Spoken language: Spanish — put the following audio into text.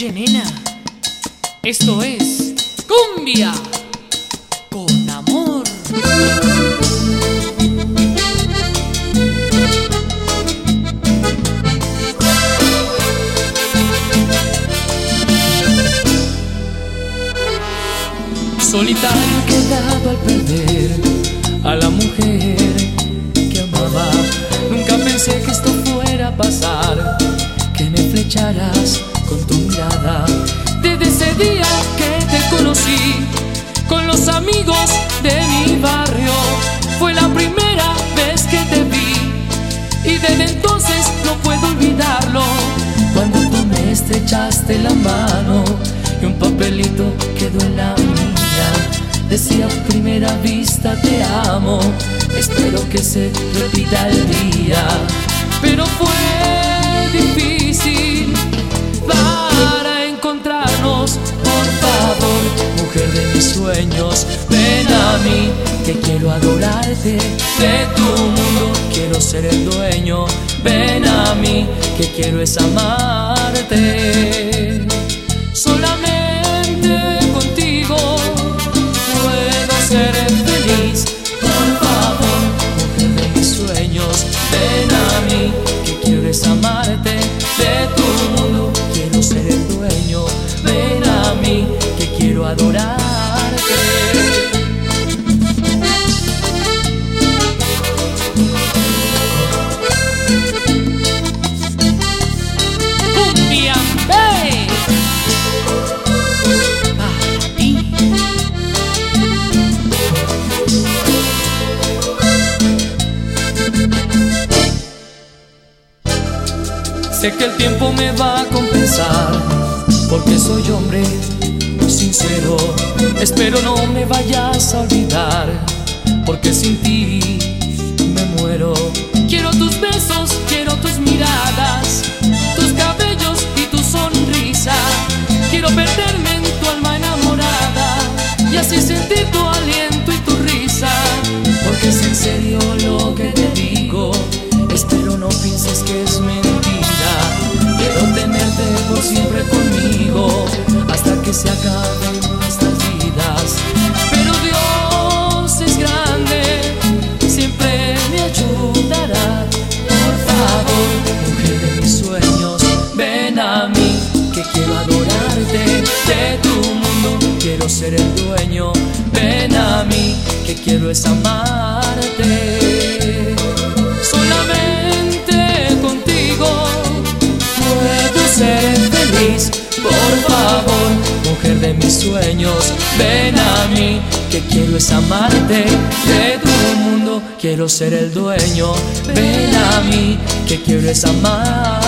Oye, nena, esto es cumbia con amor. Solitario quedado al perder a la mujer que amaba. Nunca pensé que esto fuera a pasar, que me flecharas con tu mirada. Desde ese día que te conocí con los amigos de mi barrio, fue la primera vez que te vi y desde entonces no puedo olvidarlo. Cuando tú me estrechaste la mano y un papelito quedó en la mía, decía primera vista te amo, espero que se repita el día. Pero fue difícil para encontrarnos. Por favor, mujer de mis sueños, ven a mí, que quiero adorarte. De tu mundo quiero ser el dueño. Ven a mí, que quiero es amarte. Solamente contigo puedo ser feliz. Por favor, mujer de mis sueños, ven a mí, que quiero es amarte. De tu mundo quiero ser el dueño. Ven a mí, que quiero adorarte. Sé que el tiempo me va a compensar, porque soy hombre sincero. Espero no me vayas a olvidar, porque sin ti me muero. Quiero tus besos, quiero tus miradas, tus cabellos y tu sonrisa. Quiero perderme en tu alma enamorada y así sentir tu aliento y tu risa. Porque es en serio lo que te digo, espero no pienses que es mentira. Quiero tenerte por siempre conmigo, hasta que se acaben nuestras vidas. Pero Dios es grande, siempre me ayudará. Por favor, mujer de mis sueños, ven a mí, que quiero adorarte. De tu mundo quiero ser el dueño. Ven a mí, que quiero es amarte. Solamente contigo puedo ser feliz. Por favor, mujer de mis sueños, ven a mí, que quiero es amarte. De tu mundo quiero ser el dueño. Ven a mí, que quiero es amarte.